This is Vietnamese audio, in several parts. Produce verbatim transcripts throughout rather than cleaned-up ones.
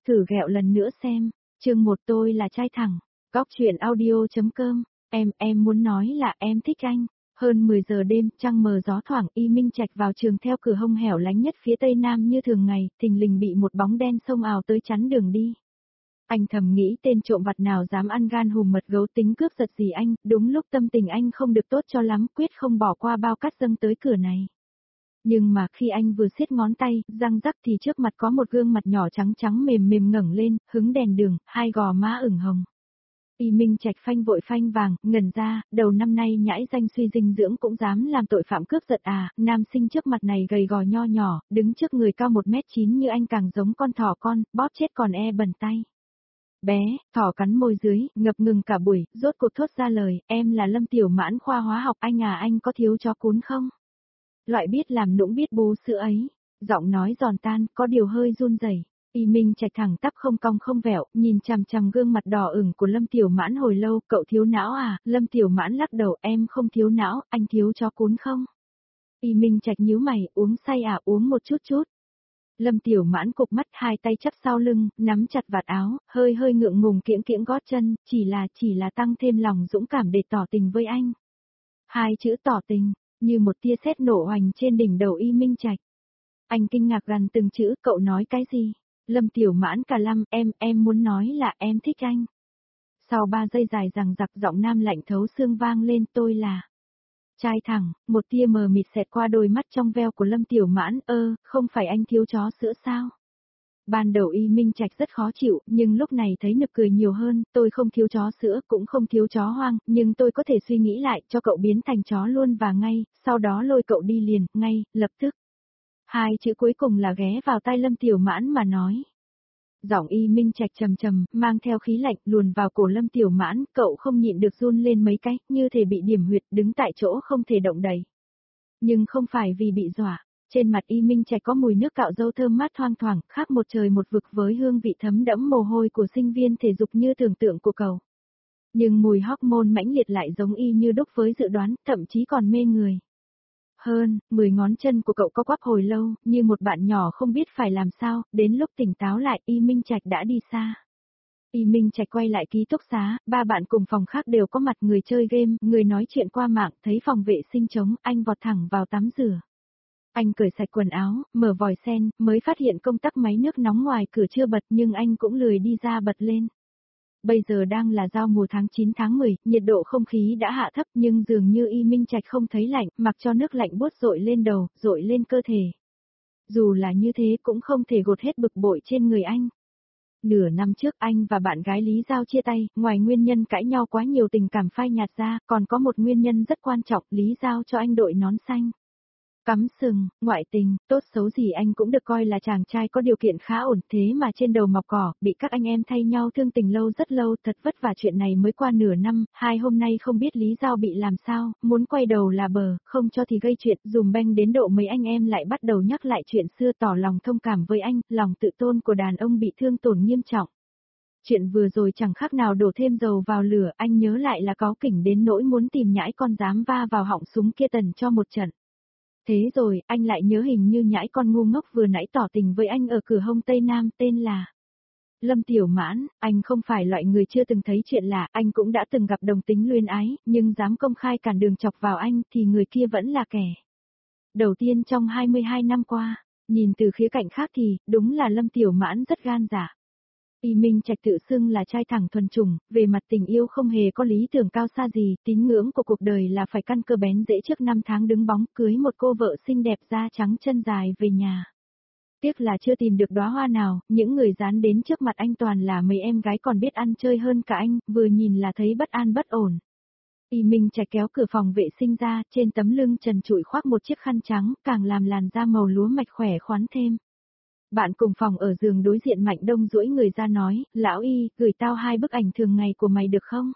Thử ghẹo lần nữa xem. Chương một tôi là trai thẳng. Góc chuyện audio.com. Em, em muốn nói là em thích anh. Hơn mười giờ đêm, trăng mờ gió thoảng, Y Minh Trạch vào trường theo cửa hông hẻo lánh nhất phía tây nam như thường ngày, thình lình bị một bóng đen xông ào tới chắn đường đi. Anh thầm nghĩ tên trộm vặt nào dám ăn gan hùm mật gấu tính cướp giật gì anh, đúng lúc tâm tình anh không được tốt cho lắm, quyết không bỏ qua bao cát dâng tới cửa này. Nhưng mà khi anh vừa siết ngón tay, răng rắc thì trước mặt có một gương mặt nhỏ trắng trắng mềm mềm ngẩng lên, hứng đèn đường, hai gò má ửng hồng. Y Minh Trạch phanh vội phanh vàng, ngẩn ra, đầu năm nay nhãi danh suy dinh dưỡng cũng dám làm tội phạm cướp giật à, nam sinh trước mặt này gầy gò nho nhỏ, đứng trước người cao một mét chín như anh càng giống con thỏ con, bóp chết còn e bẩn tay. Bé, thỏ cắn môi dưới, ngập ngừng cả buổi, rốt cuộc thốt ra lời, em là Lâm Tiểu Mãn khoa hóa học anh à, anh có thiếu chó cún không? Loại biết làm nũng biết bú sữa ấy, giọng nói giòn tan, có điều hơi run rẩy. Y Minh Trạch thẳng tắp không cong không vẹo, nhìn chằm chằm gương mặt đỏ ửng của Lâm Tiểu Mãn hồi lâu, cậu thiếu não à? Lâm Tiểu Mãn lắc đầu, em không thiếu não, anh thiếu chó cún không? Y Minh Trạch nhíu mày, uống say à, uống một chút chút. Lâm Tiểu Mãn cụp mắt, hai tay chắp sau lưng, nắm chặt vạt áo, hơi hơi ngượng ngùng kiễng kiễng gót chân, chỉ là chỉ là tăng thêm lòng dũng cảm để tỏ tình với anh. Hai chữ tỏ tình, như một tia sét nổ hoành trên đỉnh đầu Y Minh Trạch. Anh kinh ngạc gằn từng chữ, cậu nói cái gì? Lâm Tiểu Mãn cả lăm, em, em muốn nói là em thích anh. Sau ba giây dài rằng giặc giọng nam lạnh thấu xương vang lên, tôi là trai thẳng, một tia mờ mịt xẹt qua đôi mắt trong veo của Lâm Tiểu Mãn, ơ, không phải anh thiếu chó sữa sao? Ban đầu Y Minh Trạch rất khó chịu, nhưng lúc này thấy nực cười nhiều hơn, tôi không thiếu chó sữa, cũng không thiếu chó hoang, nhưng tôi có thể suy nghĩ lại, cho cậu biến thành chó luôn và ngay, sau đó lôi cậu đi liền, ngay, lập tức. Hai chữ cuối cùng là ghé vào tai Lâm Tiểu Mãn mà nói. Giọng Y Minh Trạch trầm trầm, mang theo khí lạnh, luồn vào cổ Lâm Tiểu Mãn, cậu không nhịn được run lên mấy cái, như thể bị điểm huyệt, đứng tại chỗ không thể động đậy. Nhưng không phải vì bị dọa, trên mặt Y Minh Trạch có mùi nước cạo râu thơm mát thoang thoảng, khác một trời một vực với hương vị thấm đẫm mồ hôi của sinh viên thể dục như tưởng tượng của cậu. Nhưng mùi hormone mãnh liệt lại giống y như đúc với dự đoán, thậm chí còn mê người. Hơn, mười ngón chân của cậu có quắp hồi lâu, như một bạn nhỏ không biết phải làm sao, đến lúc tỉnh táo lại, Y Minh Trạch đã đi xa. Y Minh Trạch quay lại ký túc xá, ba bạn cùng phòng khác đều có mặt, người chơi game, người nói chuyện qua mạng, thấy phòng vệ sinh trống, anh vọt thẳng vào tắm rửa. Anh cởi sạch quần áo, mở vòi sen, mới phát hiện công tắc máy nước nóng ngoài cửa chưa bật nhưng anh cũng lười đi ra bật lên. Bây giờ đang là giao mùa tháng chín tháng mười, nhiệt độ không khí đã hạ thấp nhưng dường như Y Minh Trạch không thấy lạnh, mặc cho nước lạnh buốt dội lên đầu, dội lên cơ thể. Dù là như thế cũng không thể gột hết bực bội trên người anh. Nửa năm trước anh và bạn gái Lý Giao chia tay, ngoài nguyên nhân cãi nhau quá nhiều tình cảm phai nhạt ra, còn có một nguyên nhân rất quan trọng, Lý Giao cho anh đội nón xanh. Cắm sừng, ngoại tình, tốt xấu gì anh cũng được coi là chàng trai có điều kiện khá ổn, thế mà trên đầu mọc cỏ, bị các anh em thay nhau thương tình lâu rất lâu, thật vất vả chuyện này mới qua nửa năm, hai hôm nay không biết Lý Giao bị làm sao, muốn quay đầu là bờ, không cho thì gây chuyện, dùm beng đến độ mấy anh em lại bắt đầu nhắc lại chuyện xưa tỏ lòng thông cảm với anh, lòng tự tôn của đàn ông bị thương tổn nghiêm trọng. Chuyện vừa rồi chẳng khác nào đổ thêm dầu vào lửa, anh nhớ lại là cáu kỉnh đến nỗi muốn tìm nhãi con dám va vào họng súng kia tần cho một trận. Thế rồi, anh lại nhớ hình như nhãi con ngu ngốc vừa nãy tỏ tình với anh ở cửa hông Tây Nam tên là Lâm Tiểu Mãn, anh không phải loại người chưa từng thấy chuyện lạ, anh cũng đã từng gặp đồng tính luyến ái, nhưng dám công khai cản đường chọc vào anh thì người kia vẫn là kẻ đầu tiên trong hai mươi hai năm qua, nhìn từ khía cạnh khác thì, đúng là Lâm Tiểu Mãn rất gan dạ. Y Minh Trạch tự xưng là trai thẳng thuần chủng, về mặt tình yêu không hề có lý tưởng cao xa gì, tín ngưỡng của cuộc đời là phải căn cơ bén rễ trước năm tháng đứng bóng, cưới một cô vợ xinh đẹp da trắng chân dài về nhà. Tiếc là chưa tìm được đóa hoa nào, những người dán đến trước mặt anh toàn là mấy em gái còn biết ăn chơi hơn cả anh, vừa nhìn là thấy bất an bất ổn. Y Minh Trạch kéo cửa phòng vệ sinh ra, trên tấm lưng trần trụi khoác một chiếc khăn trắng, càng làm làn da màu lúa mạch khỏe khoắn thêm. Bạn cùng phòng ở giường đối diện Mạnh Đông duỗi người ra nói, lão Y, gửi tao hai bức ảnh thường ngày của mày được không?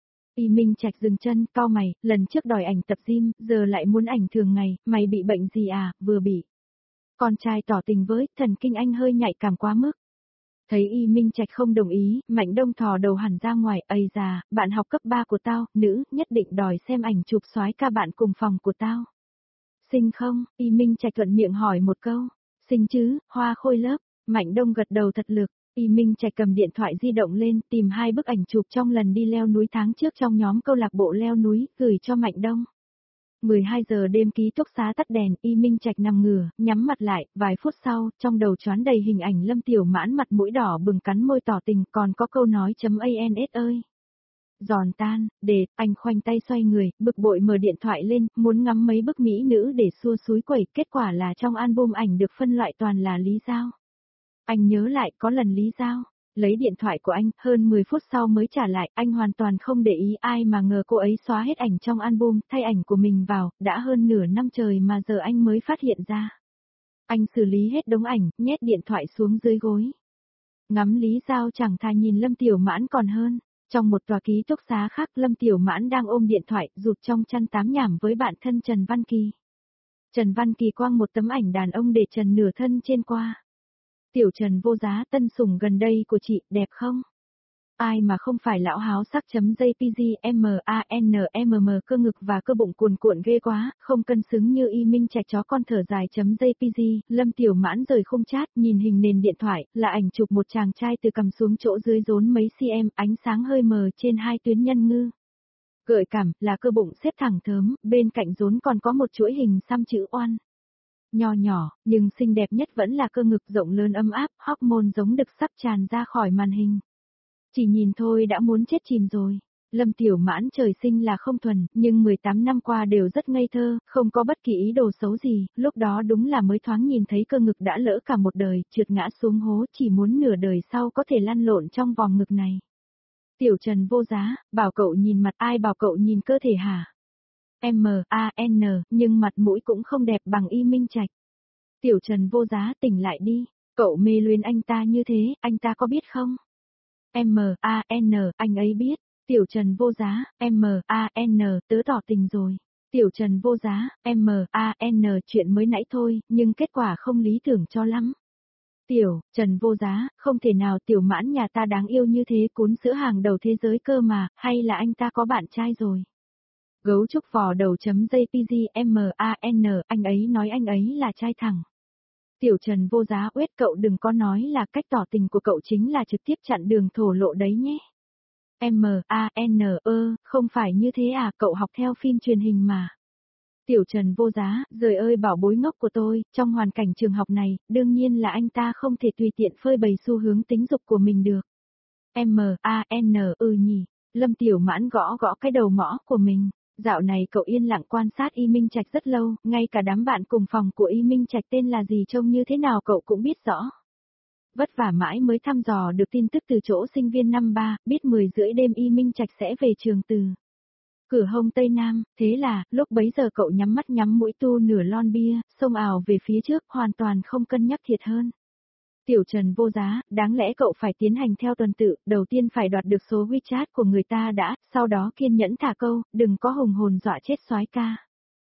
Y Minh Trạch dừng chân, cau mày, lần trước đòi ảnh tập gym, giờ lại muốn ảnh thường ngày, mày bị bệnh gì à, vừa bị. Con trai tỏ tình với, thần kinh anh hơi nhạy cảm quá mức. Thấy Y Minh Trạch không đồng ý, Mạnh Đông thò đầu hẳn ra ngoài, ây già, bạn học cấp ba của tao, nữ, nhất định đòi xem ảnh chụp soái ca bạn cùng phòng của tao. Xinh không? Y Minh Trạch thuận miệng hỏi một câu. Xinh chứ, hoa khôi lớp, Mạnh Đông gật đầu thật lực, Y Minh Trạch cầm điện thoại di động lên, tìm hai bức ảnh chụp trong lần đi leo núi tháng trước trong nhóm câu lạc bộ leo núi, gửi cho Mạnh Đông. mười hai giờ đêm ký túc xá tắt đèn, Y Minh Trạch nằm ngửa, nhắm mặt lại, vài phút sau, trong đầu choán đầy hình ảnh Lâm Tiểu Mãn mặt mũi đỏ bừng cắn môi tỏ tình, còn có câu nói chấm ans ơi. Giòn tan, để, anh khoanh tay xoay người, bực bội mở điện thoại lên, muốn ngắm mấy bức mỹ nữ để xua xúi quẩy, kết quả là trong album ảnh được phân loại toàn là Lý Giao. Anh nhớ lại có lần Lý Giao lấy điện thoại của anh, hơn mười phút sau mới trả lại, anh hoàn toàn không để ý, ai mà ngờ cô ấy xóa hết ảnh trong album, thay ảnh của mình vào, đã hơn nửa năm trời mà giờ anh mới phát hiện ra. Anh xử lý hết đống ảnh, nhét điện thoại xuống dưới gối. Ngắm Lý Giao chẳng thà nhìn Lâm Tiểu Mãn còn hơn. Trong một tòa ký túc xá khác, Lâm Tiểu Mãn đang ôm điện thoại, rụt trong chăn tám nhảm với bạn thân Trần Văn Kỳ. Trần Văn Kỳ quăng một tấm ảnh đàn ông để trần nửa thân trên qua. Tiểu Trần vô giá, tân sủng gần đây của chị, đẹp không? Ai mà không phải lão háo sắc chấm jpg manmm cơ ngực và cơ bụng cuồn cuộn ghê quá, không cân xứng như Y Minh Trạch chó con thở dài chấm jpg, Lâm Tiểu Mãn rời khung chat, nhìn hình nền điện thoại, là ảnh chụp một chàng trai từ cằm xuống chỗ dưới rốn mấy cm, ánh sáng hơi mờ trên hai tuyến nhân ngư. Gợi cảm, là cơ bụng xếp thẳng thớm, bên cạnh rốn còn có một chuỗi hình xăm chữ oan. Nho nhỏ, nhưng xinh đẹp nhất vẫn là cơ ngực rộng lớn ấm áp, hormone giống đực sắp tràn ra khỏi màn hình. Chỉ nhìn thôi đã muốn chết chìm rồi. Lâm Tiểu Mãn trời sinh là không thuần, nhưng mười tám năm qua đều rất ngây thơ, không có bất kỳ ý đồ xấu gì, lúc đó đúng là mới thoáng nhìn thấy cơ ngực đã lỡ cả một đời, trượt ngã xuống hố, chỉ muốn nửa đời sau có thể lăn lộn trong vòng ngực này. Tiểu Trần vô giá, bảo cậu nhìn mặt, ai bảo cậu nhìn cơ thể hả? M A N, nhưng mặt mũi cũng không đẹp bằng Y Minh Trạch. Tiểu Trần vô giá, tỉnh lại đi, cậu mê luyến anh ta như thế, anh ta có biết không? M A N, anh ấy biết. Tiểu Trần vô giá, M A N, tớ tỏ tình rồi. Tiểu Trần vô giá, M A N, chuyện mới nãy thôi, nhưng kết quả không lý tưởng cho lắm. Tiểu Trần vô giá, không thể nào Tiểu Mãn nhà ta đáng yêu như thế, cún sữa hàng đầu thế giới cơ mà, hay là anh ta có bạn trai rồi? Gấu trúc vò đầu chấm jpg M A N, anh ấy nói anh ấy là trai thẳng. Tiểu Trần vô giá, uết cậu đừng có nói là cách tỏ tình của cậu chính là trực tiếp chặn đường thổ lộ đấy nhé. M A N, ơ, không phải như thế à, cậu học theo phim truyền hình mà. Tiểu Trần vô giá, giời ơi bảo bối ngốc của tôi, trong hoàn cảnh trường học này, đương nhiên là anh ta không thể tùy tiện phơi bày xu hướng tính dục của mình được. M A N, ừ nhỉ, Lâm Tiểu Mãn gõ gõ cái đầu mõ của mình. Dạo này cậu yên lặng quan sát Y Minh Trạch rất lâu, ngay cả đám bạn cùng phòng của Y Minh Trạch tên là gì trông như thế nào cậu cũng biết rõ. Vất vả mãi mới thăm dò được tin tức từ chỗ sinh viên năm ba, biết mười rưỡi đêm Y Minh Trạch sẽ về trường từ cửa hông Tây Nam, thế là, lúc bấy giờ cậu nhắm mắt nhắm mũi tu nửa lon bia, xông ào về phía trước, hoàn toàn không cân nhắc thiệt hơn. Tiểu Trần vô giá, đáng lẽ cậu phải tiến hành theo tuần tự, đầu tiên phải đoạt được số WeChat của người ta đã, sau đó kiên nhẫn thả câu, đừng có hùng hồn dọa chết soái ca.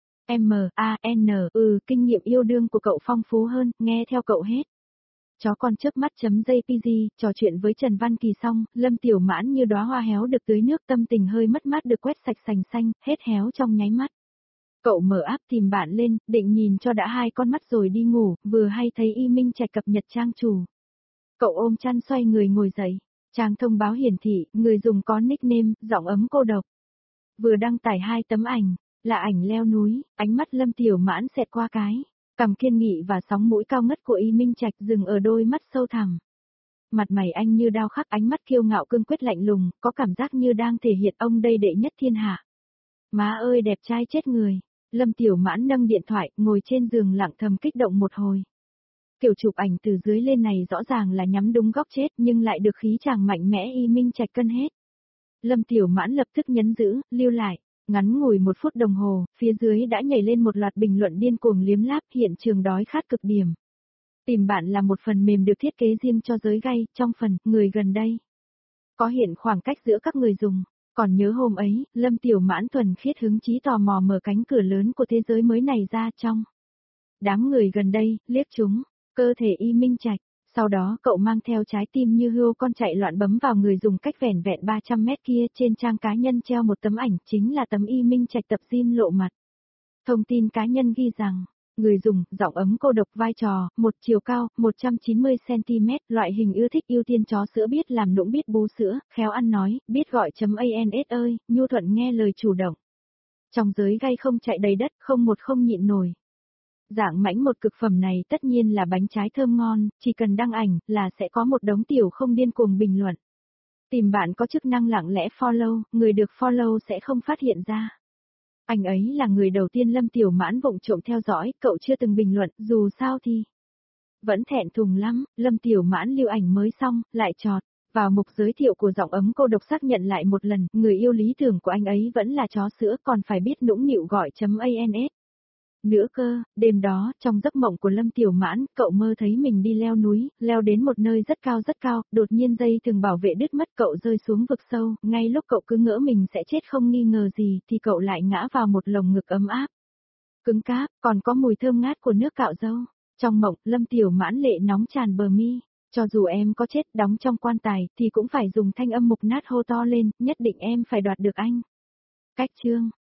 M A N, ừ, kinh nghiệm yêu đương của cậu phong phú hơn, nghe theo cậu hết. Chó con chớp mắt chấm jpg, trò chuyện với Trần Văn Kỳ xong, Lâm Tiểu Mãn như đóa hoa héo được tưới nước, tâm tình hơi mất mát được quét sạch sành xanh, hết héo trong nháy mắt. Cậu mở app tìm bạn lên, định nhìn cho đã hai con mắt rồi đi ngủ, vừa hay thấy Y Minh Trạch cập nhật trang chủ. Cậu ôm chăn xoay người ngồi dậy, trang thông báo hiển thị, người dùng có nickname, giọng ấm cô độc. Vừa đăng tải hai tấm ảnh, là ảnh leo núi, ánh mắt Lâm Tiểu Mãn xẹt qua cái, cằm kiên nghị và sóng mũi cao ngất của Y Minh Trạch dừng ở đôi mắt sâu thẳm. Mặt mày anh như đao khắc, ánh mắt kiêu ngạo cương quyết lạnh lùng, có cảm giác như đang thể hiện ông đây đệ nhất thiên hạ. Má ơi đẹp trai chết người. Lâm Tiểu Mãn nâng điện thoại, ngồi trên giường lặng thầm kích động một hồi. Kiểu chụp ảnh từ dưới lên này rõ ràng là nhắm đúng góc chết nhưng lại được khí chàng mạnh mẽ Y Minh Trạch cân hết. Lâm Tiểu Mãn lập tức nhấn giữ, lưu lại. Ngắn ngủi một phút đồng hồ, phía dưới đã nhảy lên một loạt bình luận điên cuồng liếm láp, hiện trường đói khát cực điểm. Tìm bạn là một phần mềm được thiết kế riêng cho giới gay, trong phần, người gần đây. Có hiện khoảng cách giữa các người dùng. Còn nhớ hôm ấy, Lâm Tiểu Mãn thuần khiết hứng chí tò mò mở cánh cửa lớn của thế giới mới này ra trong. Đám người gần đây, liếc chúng, cơ thể Y Minh Trạch. Sau đó cậu mang theo trái tim như hươu con chạy loạn bấm vào người dùng cách vẻn vẹn ba trăm mét kia, trên trang cá nhân treo một tấm ảnh, chính là tấm Y Minh Trạch tập gym lộ mặt. Thông tin cá nhân ghi rằng, Người dùng, giọng ấm cô độc vai trò, một chiều cao, một trăm chín mươi xăng-ti-mét, loại hình ưa thích ưu tiên chó sữa biết làm nũng biết bú sữa, khéo ăn nói, biết gọi chấm ans ơi, nhu thuận nghe lời chủ động. Trong giới gay không chạy đầy đất, không một không nhịn nổi. Dạng mãnh một cực phẩm này tất nhiên là bánh trái thơm ngon, chỉ cần đăng ảnh là sẽ có một đống tiểu không điên cuồng bình luận. Tìm bạn có chức năng lặng lẽ follow, người được follow sẽ không phát hiện ra. Anh ấy là người đầu tiên Lâm Tiểu Mãn vụng trộm theo dõi, cậu chưa từng bình luận, dù sao thì vẫn thẹn thùng lắm. Lâm Tiểu Mãn lưu ảnh mới xong, lại chọt vào mục giới thiệu của giọng ấm cô độc xác nhận lại một lần, người yêu lý tưởng của anh ấy vẫn là chó sữa, còn phải biết nũng nịu gọi chấm ans. Nữa cơ, đêm đó, trong giấc mộng của Lâm Tiểu Mãn, cậu mơ thấy mình đi leo núi, leo đến một nơi rất cao rất cao, đột nhiên dây thừng bảo vệ đứt mất, cậu rơi xuống vực sâu, ngay lúc cậu cứ ngỡ mình sẽ chết không nghi ngờ gì, thì cậu lại ngã vào một lồng ngực ấm áp. Cứng cáp, còn có mùi thơm ngát của nước cạo râu. Trong mộng, Lâm Tiểu Mãn lệ nóng tràn bờ mi. Cho dù em có chết đóng trong quan tài, thì cũng phải dùng thanh âm mục nát hô to lên, nhất định em phải đoạt được anh. Cách chương